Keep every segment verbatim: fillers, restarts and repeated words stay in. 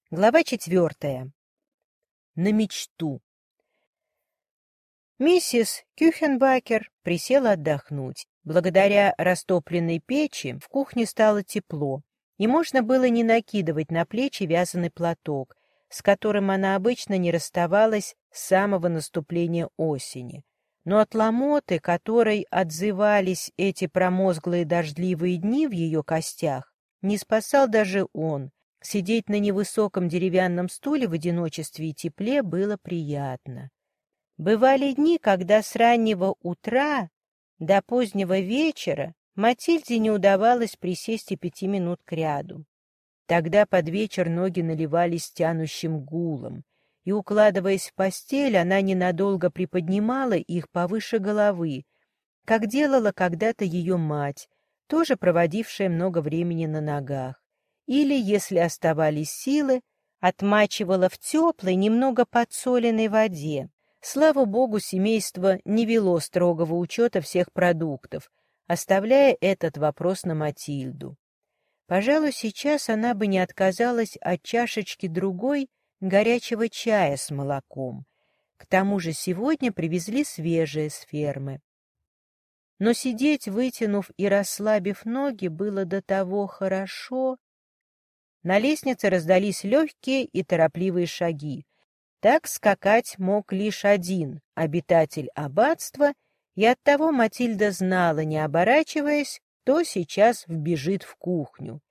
Глава четвертая. На мечту. Миссис Кюхенбакер присела отдохнуть. Благодаря растопленной печи в кухне стало тепло, и можно было не накидывать на плечи вязаный платок, с которым она обычно не расставалась с самого наступления осени. Но от ломоты, которой отзывались эти промозглые дождливые дни в ее костях, не спасал даже он. Сидеть на невысоком деревянном стуле в одиночестве и тепле было приятно. Бывали дни, когда с раннего утра до позднего вечера Матильде не удавалось присесть и пяти минут кряду. Тогда под вечер ноги наливались тянущим гулом, и, укладываясь в постель, она ненадолго приподнимала их повыше головы, как делала когда-то ее мать, тоже проводившая много времени на ногах. Или, если оставались силы, отмачивала в теплой, немного подсоленной воде. Слава богу, семейство не вело строгого учета всех продуктов, оставляя этот вопрос на Матильду. Пожалуй, сейчас она бы не отказалась от чашечки другой горячего чая с молоком. К тому же сегодня привезли свежее с фермы. Но сидеть, вытянув и расслабив ноги, было до того хорошо. На лестнице раздались легкие и торопливые шаги. Так скакать мог лишь один обитатель аббатства, и оттого Матильда знала, не оборачиваясь, кто сейчас вбежит в кухню.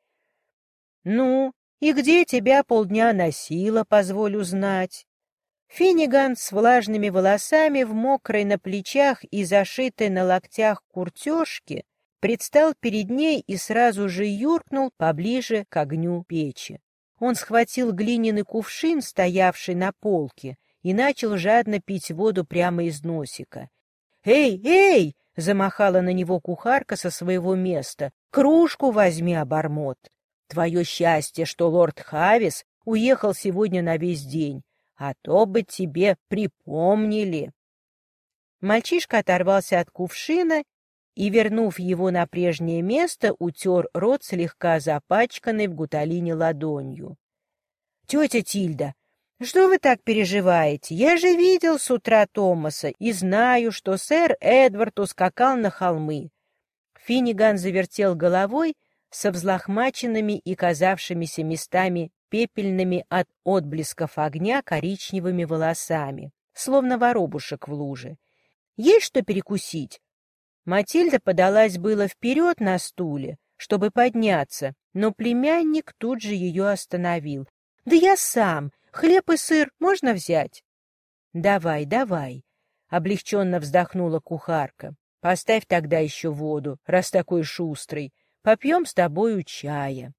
— Ну, и где тебя полдня носила, позволь узнать? Финниган с влажными волосами в мокрой на плечах и зашитой на локтях куртежке предстал перед ней и сразу же юркнул поближе к огню печи. Он схватил глиняный кувшин, стоявший на полке, и начал жадно пить воду прямо из носика. «Эй, эй!» — замахала на него кухарка со своего места. «Кружку возьми, обормот! Твое счастье, что лорд Хавис уехал сегодня на весь день, а то бы тебе припомнили!» Мальчишка оторвался от кувшина и, вернув его на прежнее место, утер рот слегка запачканной в гуталине ладонью. — Тетя Тильда, что вы так переживаете? Я же видел с утра Томаса и знаю, что сэр Эдвард ускакал на холмы. Финниган завертел головой со взлохмаченными и казавшимися местами пепельными от отблесков огня коричневыми волосами, словно воробушек в луже. — Есть что перекусить? Матильда подалась было вперед на стуле, чтобы подняться, но племянник тут же ее остановил. — Да я сам. Хлеб и сыр можно взять? — Давай, давай, — облегченно вздохнула кухарка. — Поставь тогда еще воду, раз такой шустрый. Попьем с тобою чая.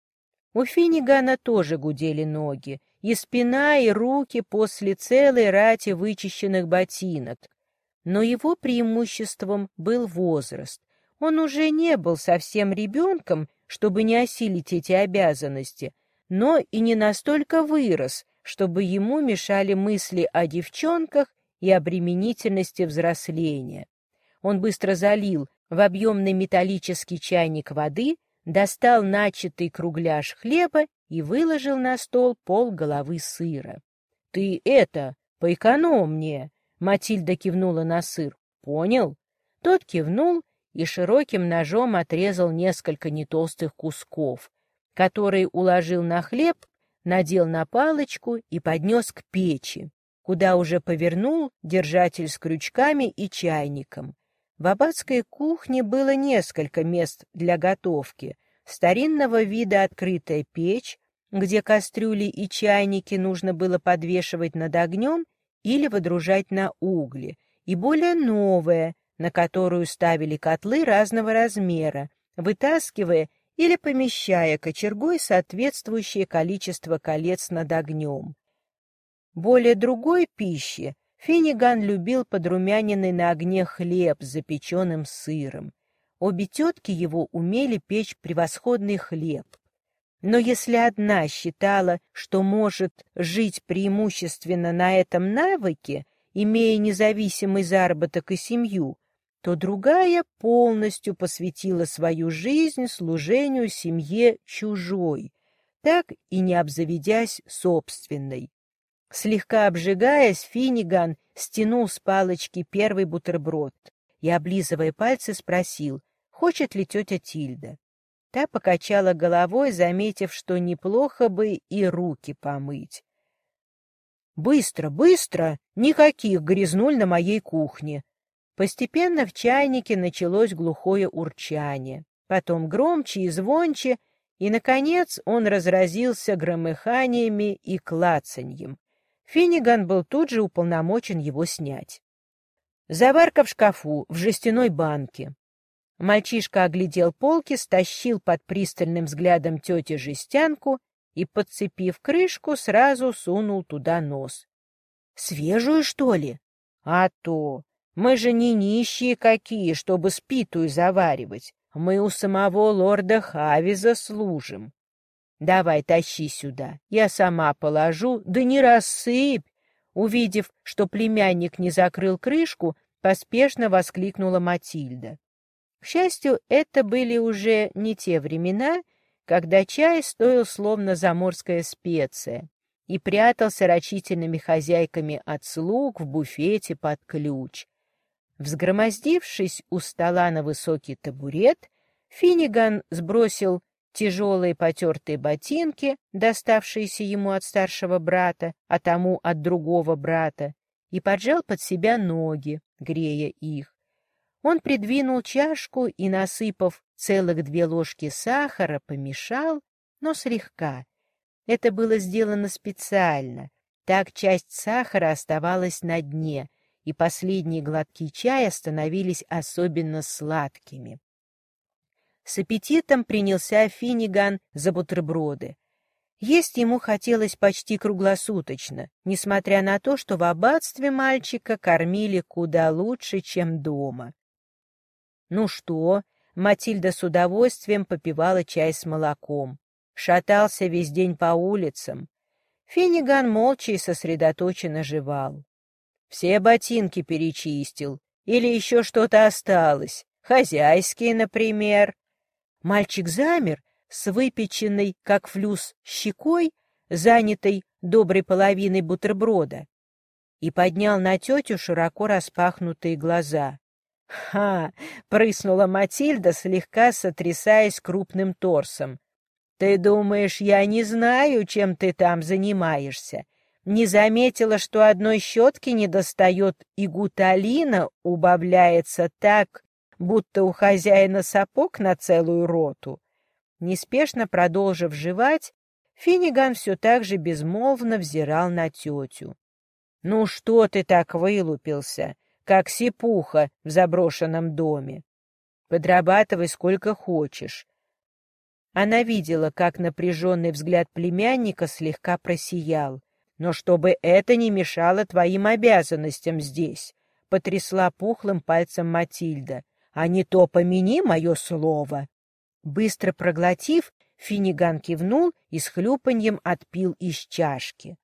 У Финнигана тоже гудели ноги, и спина, и руки после целой рати вычищенных ботинок. Но его преимуществом был возраст. Он уже не был совсем ребенком, чтобы не осилить эти обязанности, но и не настолько вырос, чтобы ему мешали мысли о девчонках и обременительности взросления. Он быстро залил в объемный металлический чайник воды, достал начатый кругляш хлеба и выложил на стол полголовы сыра. — Ты это, поэкономнее! Матильда кивнула на сыр. «Понял?» Тот кивнул и широким ножом отрезал несколько нетолстых кусков, которые уложил на хлеб, надел на палочку и поднес к печи, куда уже повернул держатель с крючками и чайником. В аббатской кухне было несколько мест для готовки. Старинного вида открытая печь, где кастрюли и чайники нужно было подвешивать над огнем или водружать на угли, и более новая, на которую ставили котлы разного размера, вытаскивая или помещая кочергой соответствующее количество колец над огнем. Более другой пищи Финниган любил подрумяненный на огне хлеб с запеченным сыром. Обе тетки его умели печь превосходный хлеб. Но если одна считала, что может жить преимущественно на этом навыке, имея независимый заработок и семью, то другая полностью посвятила свою жизнь служению семье чужой, так и не обзаведясь собственной. Слегка обжигаясь, Финниган стянул с палочки первый бутерброд и, облизывая пальцы, спросил, хочет ли тетя Тильда. Та покачала головой, заметив, что неплохо бы и руки помыть. «Быстро, быстро! Никаких грязнуль на моей кухне!» Постепенно в чайнике началось глухое урчание, потом громче и звонче, и, наконец, он разразился громыханиями и клацаньем. Финниган был тут же уполномочен его снять. Заварка в шкафу, в жестяной банке. Мальчишка оглядел полки, стащил под пристальным взглядом тети жестянку и, подцепив крышку, сразу сунул туда нос. — Свежую, что ли? — А то! Мы же не нищие какие, чтобы спитую заваривать. Мы у самого лорда Хавиза служим. Давай, тащи сюда, я сама положу, да не рассыпь. Увидев, что племянник не закрыл крышку, поспешно воскликнула Матильда. К счастью, это были уже не те времена, когда чай стоил словно заморская специя и прятался рачительными хозяйками от слуг в буфете под ключ. Взгромоздившись у стола на высокий табурет, Финниган сбросил тяжелые потертые ботинки, доставшиеся ему от старшего брата, а тому от другого брата, и поджал под себя ноги, грея их. Он придвинул чашку и, насыпав целых две ложки сахара, помешал, но слегка. Это было сделано специально. Так часть сахара оставалась на дне, и последние глотки чая становились особенно сладкими. С аппетитом принялся Финниган за бутерброды. Есть ему хотелось почти круглосуточно, несмотря на то, что в аббатстве мальчика кормили куда лучше, чем дома. Ну что, Матильда с удовольствием попивала чай с молоком. Шатался весь день по улицам. Финниган молча и сосредоточенно жевал. Все ботинки перечистил. Или еще что-то осталось. Хозяйские, например. Мальчик замер с выпеченной, как флюс, щекой, занятой доброй половиной бутерброда, и поднял на тетю широко распахнутые глаза. «Ха!» — прыснула Матильда, слегка сотрясаясь крупным торсом. «Ты думаешь, я не знаю, чем ты там занимаешься? Не заметила, что одной щетки недостает, и гуталина убавляется так, будто у хозяина сапог на целую роту?» Неспешно продолжив жевать, Финниган все так же безмолвно взирал на тетю. «Ну что ты так вылупился, как сипуха в заброшенном доме? Подрабатывай сколько хочешь». Она видела, как напряженный взгляд племянника слегка просиял. «Но чтобы это не мешало твоим обязанностям здесь», — потрясла пухлым пальцем Матильда. «А не то помяни мое слово». Быстро проглотив, Финниган кивнул и с хлюпаньем отпил из чашки.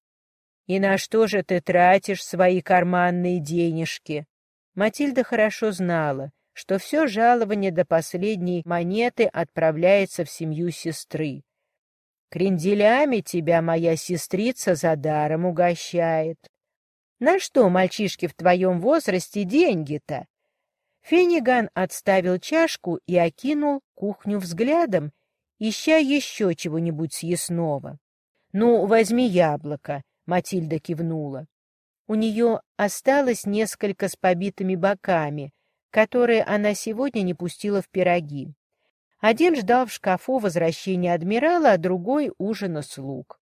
«И на что же ты тратишь свои карманные денежки?» Матильда хорошо знала, что все жалование до последней монеты отправляется в семью сестры. «Кренделями тебя моя сестрица за даром угощает. На что мальчишке в твоем возрасте деньги-то?» Финниган отставил чашку и окинул кухню взглядом, ища еще чего-нибудь съестного. «Ну, возьми яблоко», — Матильда кивнула. У нее осталось несколько с побитыми боками, которые она сегодня не пустила в пироги. Один ждал в шкафу возвращения адмирала, а другой — ужина слуг.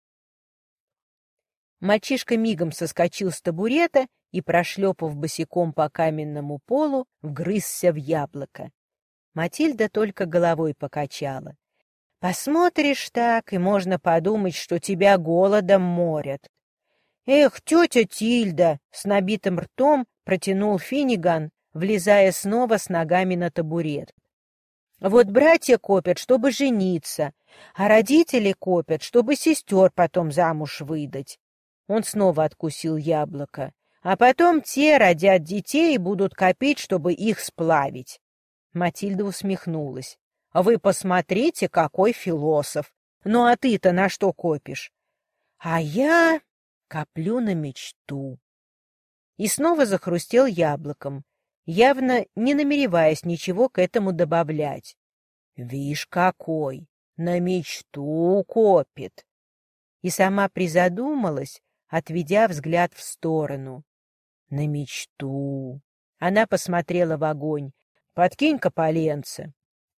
Мальчишка мигом соскочил с табурета и, прошлепав босиком по каменному полу, вгрызся в яблоко. Матильда только головой покачала. «Посмотришь так, и можно подумать, что тебя голодом морят». «Эх, тетя Тильда!» — с набитым ртом протянул Финниган, влезая снова с ногами на табурет. «Вот братья копят, чтобы жениться, а родители копят, чтобы сестер потом замуж выдать». Он снова откусил яблоко. «А потом те родят детей и будут копить, чтобы их сплавить». Матильда усмехнулась. «Вы посмотрите, какой философ! Ну а ты-то на что копишь? А я коплю на мечту. И снова захрустел яблоком, явно не намереваясь ничего к этому добавлять. Вишь какой! На мечту копит! И сама призадумалась, отведя взгляд в сторону. На мечту! Она посмотрела в огонь. Подкинь-ка поленце.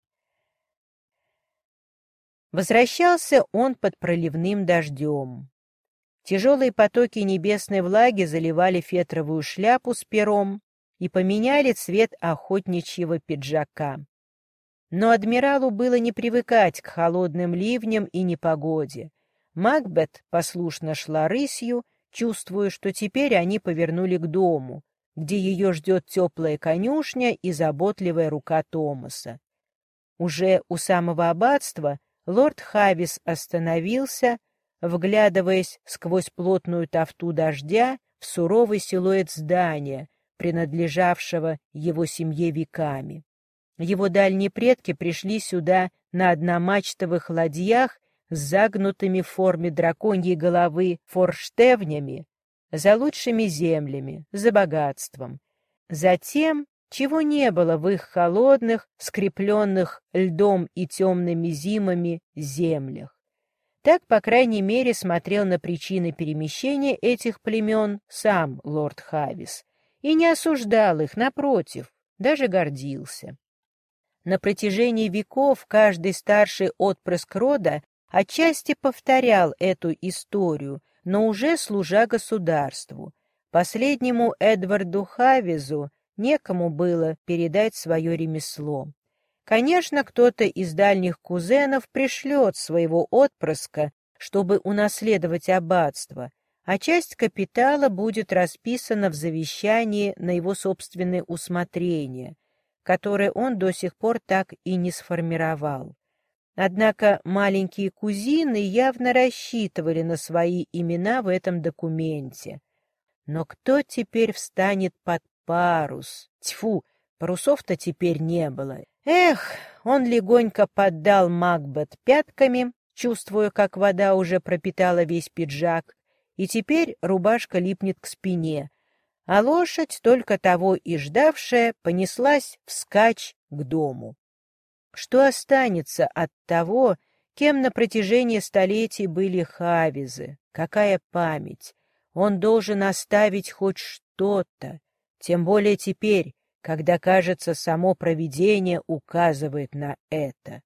Возвращался он под проливным дождем. Тяжелые потоки небесной влаги заливали фетровую шляпу с пером и поменяли цвет охотничьего пиджака. Но адмиралу было не привыкать к холодным ливням и непогоде. Макбет послушно шла рысью, чувствуя, что теперь они повернули к дому, где ее ждет теплая конюшня и заботливая рука Томаса. Уже у самого аббатства лорд Хавис остановился, вглядываясь сквозь плотную тафту дождя в суровый силуэт здания, принадлежавшего его семье веками. Его дальние предки пришли сюда на одномачтовых ладьях с загнутыми в форме драконьей головы форштевнями, за лучшими землями, за богатством, за тем, чего не было в их холодных, скрепленных льдом и темными зимами землях. Так, по крайней мере, смотрел на причины перемещения этих племен сам лорд Хавис и не осуждал их, напротив, даже гордился. На протяжении веков каждый старший отпрыск рода отчасти повторял эту историю, но уже служа государству. Последнему Эдварду Хавизу некому было передать свое ремесло. Конечно, кто-то из дальних кузенов пришлет своего отпрыска, чтобы унаследовать аббатство, а часть капитала будет расписана в завещании на его собственное усмотрение, которое он до сих пор так и не сформировал. Однако маленькие кузины явно рассчитывали на свои имена в этом документе. Но кто теперь встанет под парус? Тьфу, парусов-то теперь не было. Эх, он легонько поддал Макбет пятками, чувствуя, как вода уже пропитала весь пиджак, и теперь рубашка липнет к спине, а лошадь, только того и ждавшая, понеслась вскачь к дому. Что останется от того, кем на протяжении столетий были Хавизы? Какая память! Он должен оставить хоть что-то, тем более теперь, когда, кажется, само провидение указывает на это.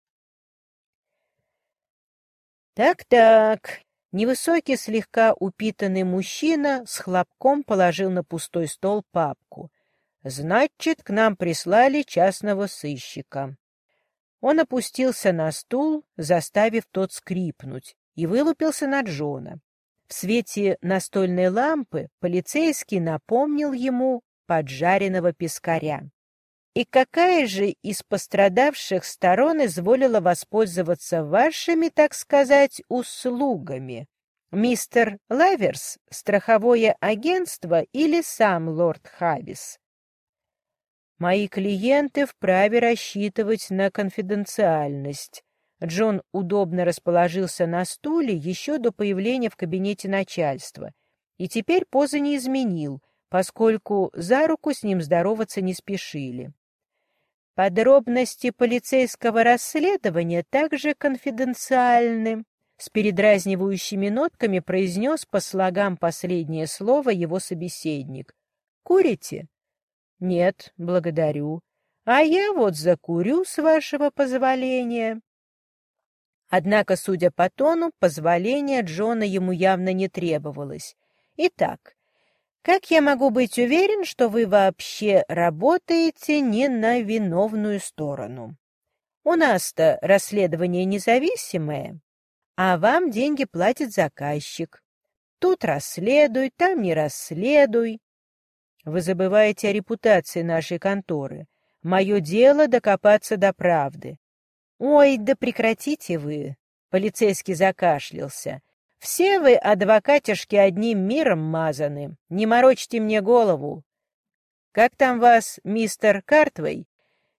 Так-так, невысокий, слегка упитанный мужчина с хлопком положил на пустой стол папку. Значит, к нам прислали частного сыщика. Он опустился на стул, заставив тот скрипнуть, и вылупился на Джона. В свете настольной лампы полицейский напомнил ему поджаренного пескаря. И какая же из пострадавших сторон изволила воспользоваться вашими, так сказать, услугами? Мистер Лаверс, страховое агентство или сам лорд Хавис? Мои клиенты вправе рассчитывать на конфиденциальность. Джон удобно расположился на стуле еще до появления в кабинете начальства, и теперь позы не изменил, поскольку за руку с ним здороваться не спешили. Подробности полицейского расследования также конфиденциальны, с передразнивающими нотками произнес по слогам последнее слово его собеседник. «Курите?» «Нет, благодарю. А я вот закурю, с вашего позволения». Однако, судя по тону, позволения Джона ему явно не требовалось. «Итак, как я могу быть уверен, что вы вообще работаете не на виновную сторону? У нас-то расследование независимое, а вам деньги платит заказчик. Тут расследуй, там не расследуй. Вы забываете о репутации нашей конторы. Мое дело докопаться до правды». «Ой, да прекратите вы!» — полицейский закашлялся. «Все вы, адвокатишки, одним миром мазаны. Не морочьте мне голову. Как там вас, мистер Картвей?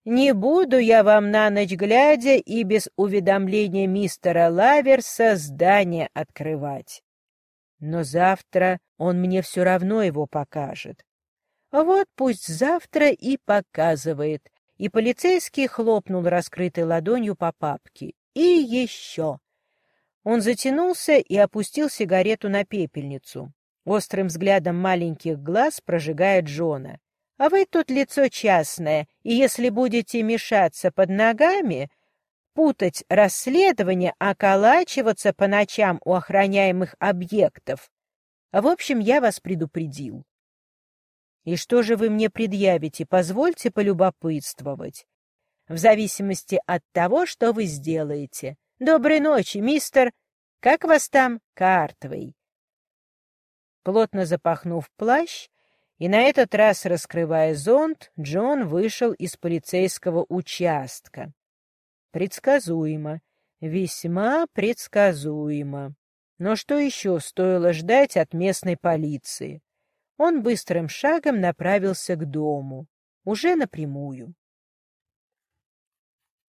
Не буду я вам на ночь глядя и без уведомления мистера Лаверса здание открывать. Но завтра он мне все равно его покажет. Вот пусть завтра и показывает. И полицейский хлопнул раскрытой ладонью по папке. И еще. Он затянулся и опустил сигарету на пепельницу. Острым взглядом маленьких глаз прожигая Джона. А вы тут лицо частное, и если будете мешаться под ногами, путать расследование, околачиваться по ночам у охраняемых объектов. В общем, я вас предупредил. И что же вы мне предъявите, позвольте полюбопытствовать. В зависимости от того, что вы сделаете. Доброй ночи, мистер... Как вас там? Картвей. Плотно запахнув плащ и на этот раз раскрывая зонт, Джон вышел из полицейского участка. Предсказуемо, весьма предсказуемо. Но что еще стоило ждать от местной полиции? Он быстрым шагом направился к дому, уже напрямую.